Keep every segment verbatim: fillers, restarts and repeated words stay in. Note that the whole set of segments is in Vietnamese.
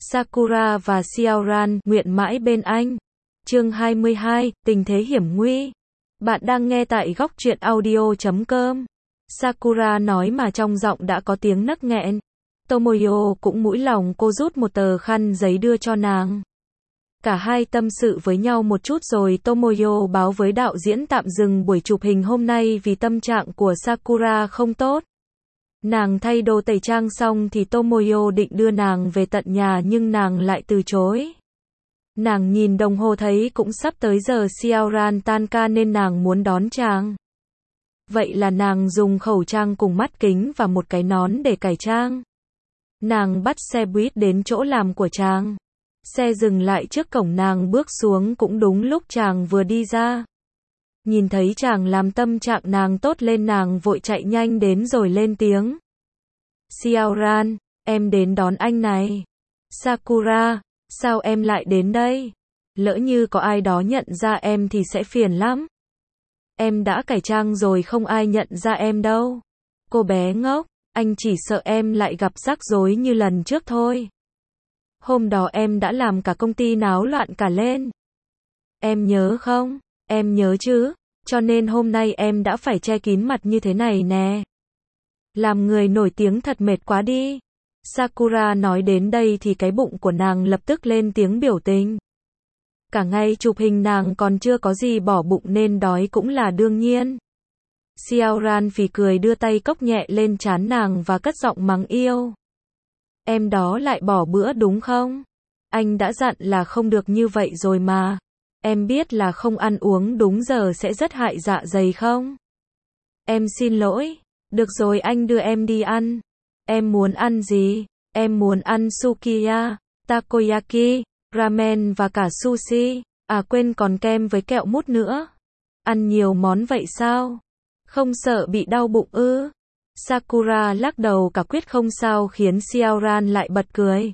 Sakura và Xiaoran nguyện mãi bên anh. Chương hai mươi hai, tình thế hiểm nguy. Bạn đang nghe tại góc truyện audio chấm com. Sakura nói mà trong giọng đã có tiếng nấc nghẹn. Tomoyo cũng mũi lòng cô rút một tờ khăn giấy đưa cho nàng. Cả hai tâm sự với nhau một chút rồi Tomoyo báo với đạo diễn tạm dừng buổi chụp hình hôm nay vì tâm trạng của Sakura không tốt. Nàng thay đồ tẩy trang xong thì Tomoyo định đưa nàng về tận nhà nhưng nàng lại từ chối. Nàng nhìn đồng hồ thấy cũng sắp tới giờ Xiaoran tan ca nên nàng muốn đón chàng. Vậy là nàng dùng khẩu trang cùng mắt kính và một cái nón để cải trang. Nàng bắt xe buýt đến chỗ làm của chàng. Xe dừng lại trước cổng, nàng bước xuống cũng đúng lúc chàng vừa đi ra. Nhìn thấy chàng làm tâm trạng nàng tốt lên, nàng vội chạy nhanh đến rồi lên tiếng. Xiaoran, em đến đón anh này. Sakura, sao em lại đến đây? Lỡ như có ai đó nhận ra em thì sẽ phiền lắm. Em đã cải trang rồi không ai nhận ra em đâu. Cô bé ngốc, anh chỉ sợ em lại gặp rắc rối như lần trước thôi. Hôm đó em đã làm cả công ty náo loạn cả lên. Em nhớ không? Em nhớ chứ, cho nên hôm nay em đã phải che kín mặt như thế này nè. Làm người nổi tiếng thật mệt quá đi. Sakura nói đến đây thì cái bụng của nàng lập tức lên tiếng biểu tình. Cả ngày chụp hình nàng còn chưa có gì bỏ bụng nên đói cũng là đương nhiên. Xiaoran phì cười đưa tay cốc nhẹ lên trán nàng và cất giọng mắng yêu. Em đó lại bỏ bữa đúng không? Anh đã dặn là không được như vậy rồi mà. Em biết là không ăn uống đúng giờ sẽ rất hại dạ dày không? Em xin lỗi. Được rồi, anh đưa em đi ăn. Em muốn ăn gì? Em muốn ăn sukiya, takoyaki, ramen và cả sushi. À quên, còn kem với kẹo mút nữa. Ăn nhiều món vậy sao? Không sợ bị đau bụng ư? Sakura lắc đầu cả quyết không sao khiến Xiaoran lại bật cười.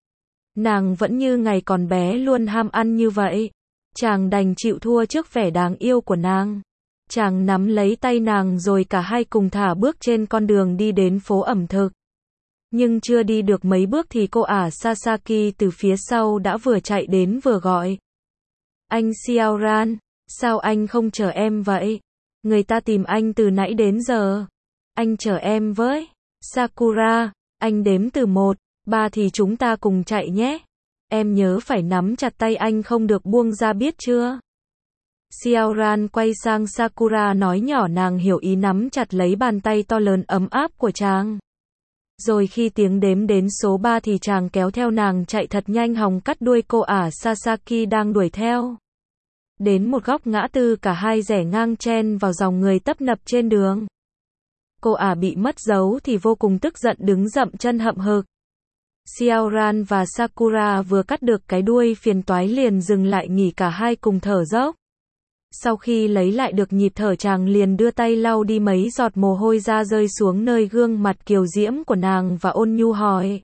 Nàng vẫn như ngày còn bé luôn ham ăn như vậy. Chàng đành chịu thua trước vẻ đáng yêu của nàng. Chàng nắm lấy tay nàng rồi cả hai cùng thả bước trên con đường đi đến phố ẩm thực. Nhưng chưa đi được mấy bước thì cô ả Sasaki từ phía sau đã vừa chạy đến vừa gọi. Anh Xiaoran, sao anh không chờ em vậy? Người ta tìm anh từ nãy đến giờ. Anh chờ em với. Sakura, anh đếm từ một, ba thì chúng ta cùng chạy nhé. Em nhớ phải nắm chặt tay anh không được buông ra biết chưa? Xiaoran quay sang Sakura nói nhỏ, nàng hiểu ý nắm chặt lấy bàn tay to lớn ấm áp của chàng. Rồi khi tiếng đếm đến số ba thì chàng kéo theo nàng chạy thật nhanh hòng cắt đuôi cô ả Sasaki đang đuổi theo. Đến một góc ngã tư cả hai rẽ ngang chen vào dòng người tấp nập trên đường. Cô ả bị mất dấu thì vô cùng tức giận đứng dậm chân hậm hực. Xiaoran và Sakura vừa cắt được cái đuôi phiền toái liền dừng lại nghỉ, cả hai cùng thở dốc. Sau khi lấy lại được nhịp thở chàng liền đưa tay lau đi mấy giọt mồ hôi ra rơi xuống nơi gương mặt kiều diễm của nàng và ôn nhu hỏi.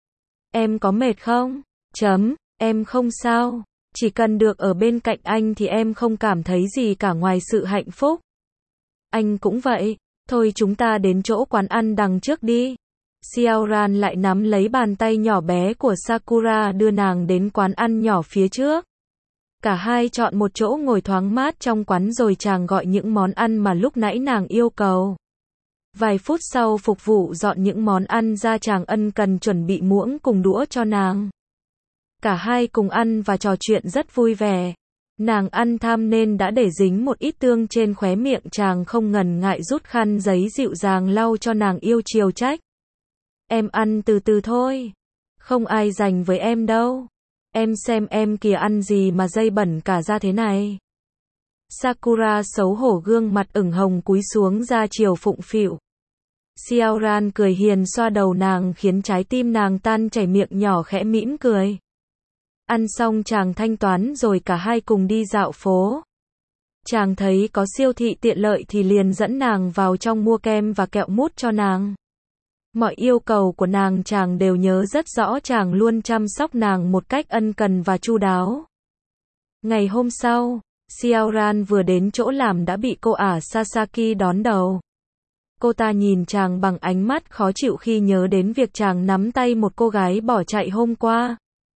Em có mệt không? Chấm, em không sao. Chỉ cần được ở bên cạnh anh thì em không cảm thấy gì cả ngoài sự hạnh phúc. Anh cũng vậy. Thôi chúng ta đến chỗ quán ăn đằng trước đi. Xiaoran lại nắm lấy bàn tay nhỏ bé của Sakura đưa nàng đến quán ăn nhỏ phía trước. Cả hai chọn một chỗ ngồi thoáng mát trong quán rồi chàng gọi những món ăn mà lúc nãy nàng yêu cầu. Vài phút sau phục vụ dọn những món ăn ra, chàng ân cần chuẩn bị muỗng cùng đũa cho nàng. Cả hai cùng ăn và trò chuyện rất vui vẻ. Nàng ăn tham nên đã để dính một ít tương trên khóe miệng, chàng không ngần ngại rút khăn giấy dịu dàng lau cho nàng yêu chiều trách. Em ăn từ từ thôi. Không ai dành với em đâu. Em xem em kìa, ăn gì mà dây bẩn cả ra thế này. Sakura xấu hổ gương mặt ửng hồng cúi xuống ra chiều phụng phịu. Xiaoran cười hiền xoa đầu nàng khiến trái tim nàng tan chảy, miệng nhỏ khẽ mỉm cười. Ăn xong chàng thanh toán rồi cả hai cùng đi dạo phố. Chàng thấy có siêu thị tiện lợi thì liền dẫn nàng vào trong mua kem và kẹo mút cho nàng. Mọi yêu cầu của nàng chàng đều nhớ rất rõ, chàng luôn chăm sóc nàng một cách ân cần và chu đáo. Ngày hôm sau, Xiaoran vừa đến chỗ làm đã bị cô ả Sasaki đón đầu. Cô ta nhìn chàng bằng ánh mắt khó chịu khi nhớ đến việc chàng nắm tay một cô gái bỏ chạy hôm qua.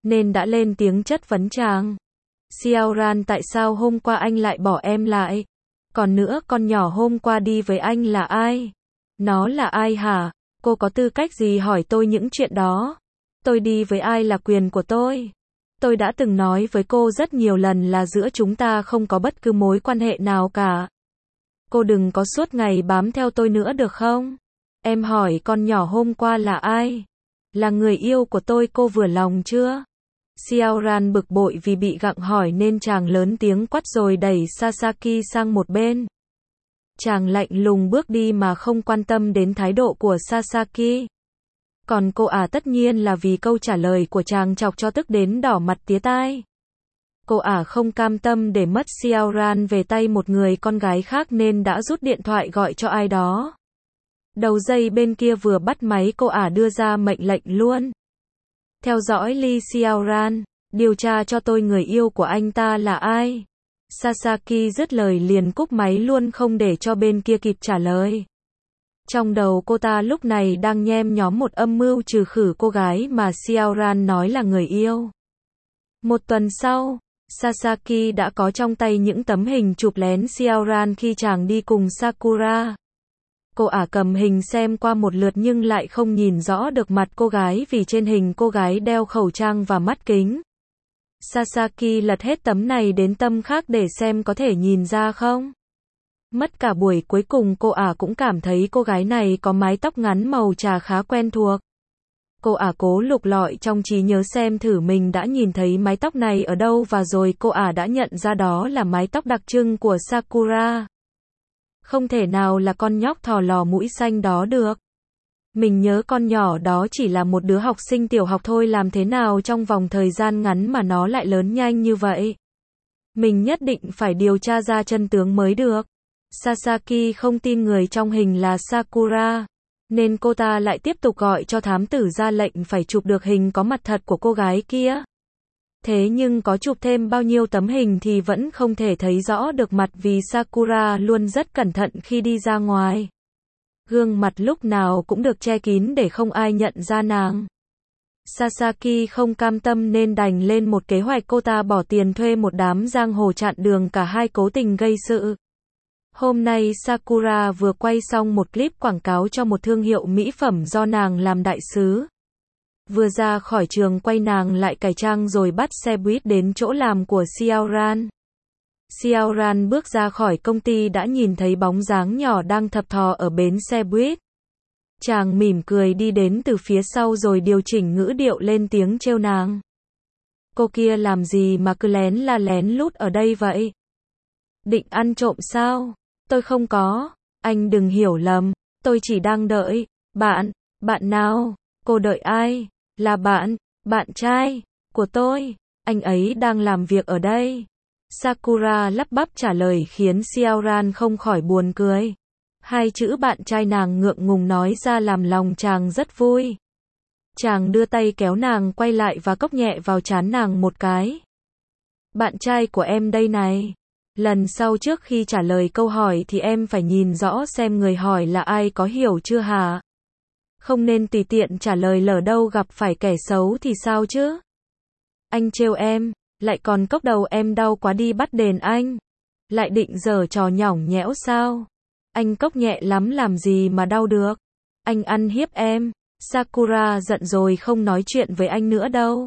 nên đã lên tiếng chất vấn chàng. Xiaoran, tại sao hôm qua anh lại bỏ em lại? Còn nữa, con nhỏ hôm qua đi với anh là ai? Nó là ai hả? Cô có tư cách gì hỏi tôi những chuyện đó? Tôi đi với ai là quyền của tôi. Tôi đã từng nói với cô rất nhiều lần là giữa chúng ta không có bất cứ mối quan hệ nào cả. Cô đừng có suốt ngày bám theo tôi nữa được không? Em hỏi con nhỏ hôm qua là ai? Là người yêu của tôi, cô vừa lòng chưa? Xiaoran bực bội vì bị gặng hỏi nên chàng lớn tiếng quát rồi đẩy Sasaki sang một bên. Chàng lạnh lùng bước đi mà không quan tâm đến thái độ của Sasaki. Còn cô ả tất nhiên là vì câu trả lời của chàng chọc cho tức đến đỏ mặt tía tai. Cô ả không cam tâm để mất Xiaoran về tay một người con gái khác nên đã rút điện thoại gọi cho ai đó. Đầu dây bên kia vừa bắt máy, cô ả đưa ra mệnh lệnh luôn. Theo dõi Lee Xiaoran, điều tra cho tôi người yêu của anh ta là ai. Sasaki dứt lời liền cúp máy luôn không để cho bên kia kịp trả lời. Trong đầu cô ta lúc này đang nhem nhóm một âm mưu trừ khử cô gái mà Xiaoran nói là người yêu. Một tuần sau, Sasaki đã có trong tay những tấm hình chụp lén Xiaoran khi chàng đi cùng Sakura. Cô ả cầm hình xem qua một lượt nhưng lại không nhìn rõ được mặt cô gái vì trên hình cô gái đeo khẩu trang và mắt kính. Sasaki lật hết tấm này đến tấm khác để xem có thể nhìn ra không. Mất cả buổi, cuối cùng cô ả cũng cảm thấy cô gái này có mái tóc ngắn màu trà khá quen thuộc. Cô ả cố lục lọi trong trí nhớ xem thử mình đã nhìn thấy mái tóc này ở đâu và rồi cô ả đã nhận ra đó là mái tóc đặc trưng của Sakura. Không thể nào là con nhóc thò lò mũi xanh đó được. Mình nhớ con nhỏ đó chỉ là một đứa học sinh tiểu học thôi, làm thế nào trong vòng thời gian ngắn mà nó lại lớn nhanh như vậy. Mình nhất định phải điều tra ra chân tướng mới được. Sasaki không tin người trong hình là Sakura, nên cô ta lại tiếp tục gọi cho thám tử ra lệnh phải chụp được hình có mặt thật của cô gái kia. Thế nhưng có chụp thêm bao nhiêu tấm hình thì vẫn không thể thấy rõ được mặt vì Sakura luôn rất cẩn thận khi đi ra ngoài. Gương mặt lúc nào cũng được che kín để không ai nhận ra nàng. Sasaki không cam tâm nên đành lên một kế hoạch, cô ta bỏ tiền thuê một đám giang hồ chặn đường cả hai cố tình gây sự. Hôm nay Sakura vừa quay xong một clip quảng cáo cho một thương hiệu mỹ phẩm do nàng làm đại sứ. Vừa ra khỏi trường quay nàng lại cải trang rồi bắt xe buýt đến chỗ làm của Xiaoran. Xiaoran bước ra khỏi công ty đã nhìn thấy bóng dáng nhỏ đang thập thò ở bến xe buýt. Chàng mỉm cười đi đến từ phía sau rồi điều chỉnh ngữ điệu lên tiếng trêu nàng. Cô kia làm gì mà cứ lén la lén lút ở đây vậy? Định ăn trộm sao? Tôi không có. Anh đừng hiểu lầm. Tôi chỉ đang đợi. Bạn. Bạn nào? Cô đợi ai? Là bạn. Bạn trai. Của tôi. Anh ấy đang làm việc ở đây. Sakura lắp bắp trả lời khiến Xiaoran không khỏi buồn cười. Hai chữ bạn trai nàng ngượng ngùng nói ra làm lòng chàng rất vui. Chàng đưa tay kéo nàng quay lại và cốc nhẹ vào trán nàng một cái. Bạn trai của em đây này. Lần sau trước khi trả lời câu hỏi thì em phải nhìn rõ xem người hỏi là ai, có hiểu chưa hả? Không nên tùy tiện trả lời, lỡ đâu gặp phải kẻ xấu thì sao chứ? Anh trêu em, lại còn cốc đầu em đau quá đi bắt đền anh. Lại định giở trò nhõng nhẽo sao? Anh cốc nhẹ lắm làm gì mà đau được? Anh ăn hiếp em. Sakura giận rồi không nói chuyện với anh nữa đâu.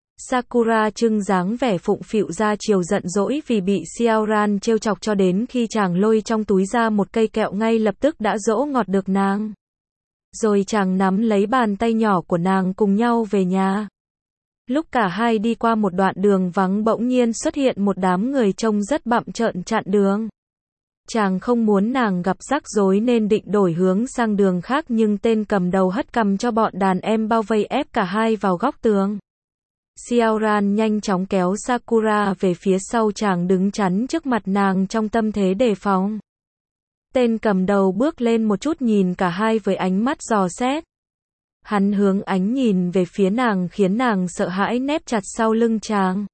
Sakura trưng dáng vẻ phụng phịu ra chiều giận dỗi vì bị Xiaoran trêu chọc cho đến khi chàng lôi trong túi ra một cây kẹo ngay lập tức đã dỗ ngọt được nàng. Rồi chàng nắm lấy bàn tay nhỏ của nàng cùng nhau về nhà. Lúc cả hai đi qua một đoạn đường vắng bỗng nhiên xuất hiện một đám người trông rất bặm trợn chặn đường. Chàng không muốn nàng gặp rắc rối nên định đổi hướng sang đường khác nhưng tên cầm đầu hất cằm cho bọn đàn em bao vây ép cả hai vào góc tường. Xiaoran nhanh chóng kéo Sakura về phía sau, chàng đứng chắn trước mặt nàng trong tâm thế đề phòng. Tên cầm đầu bước lên một chút nhìn cả hai với ánh mắt dò xét. Hắn hướng ánh nhìn về phía nàng khiến nàng sợ hãi nép chặt sau lưng chàng.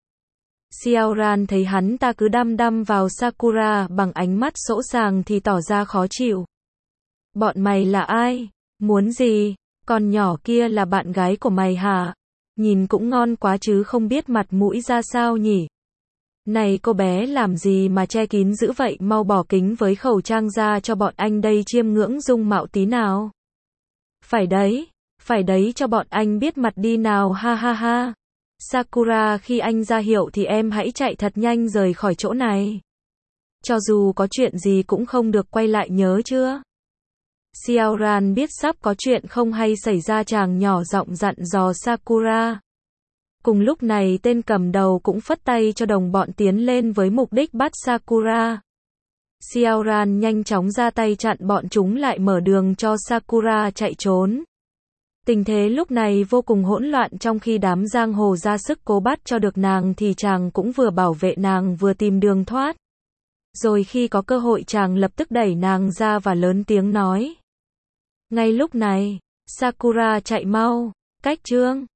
Xiaoran thấy hắn ta cứ đăm đăm vào Sakura bằng ánh mắt sỗ sàng thì tỏ ra khó chịu. Bọn mày là ai? Muốn gì? Con nhỏ kia là bạn gái của mày hả? Nhìn cũng ngon quá chứ không biết mặt mũi ra sao nhỉ. Này cô bé làm gì mà che kín dữ vậy, mau bỏ kính với khẩu trang ra cho bọn anh đây chiêm ngưỡng dung mạo tí nào. Phải đấy, phải đấy cho bọn anh biết mặt đi nào ha ha ha. Sakura khi anh ra hiệu thì em hãy chạy thật nhanh rời khỏi chỗ này. Cho dù có chuyện gì cũng không được quay lại nhớ chưa? Xiaoran biết sắp có chuyện không hay xảy ra chàng nhỏ giọng dặn dò Sakura. Cùng lúc này tên cầm đầu cũng phất tay cho đồng bọn tiến lên với mục đích bắt Sakura. Xiaoran nhanh chóng ra tay chặn bọn chúng lại mở đường cho Sakura chạy trốn. Tình thế lúc này vô cùng hỗn loạn trong khi đám giang hồ ra sức cố bắt cho được nàng thì chàng cũng vừa bảo vệ nàng vừa tìm đường thoát. Rồi khi có cơ hội chàng lập tức đẩy nàng ra và lớn tiếng nói. Ngay lúc này, Sakura chạy mau, cách chương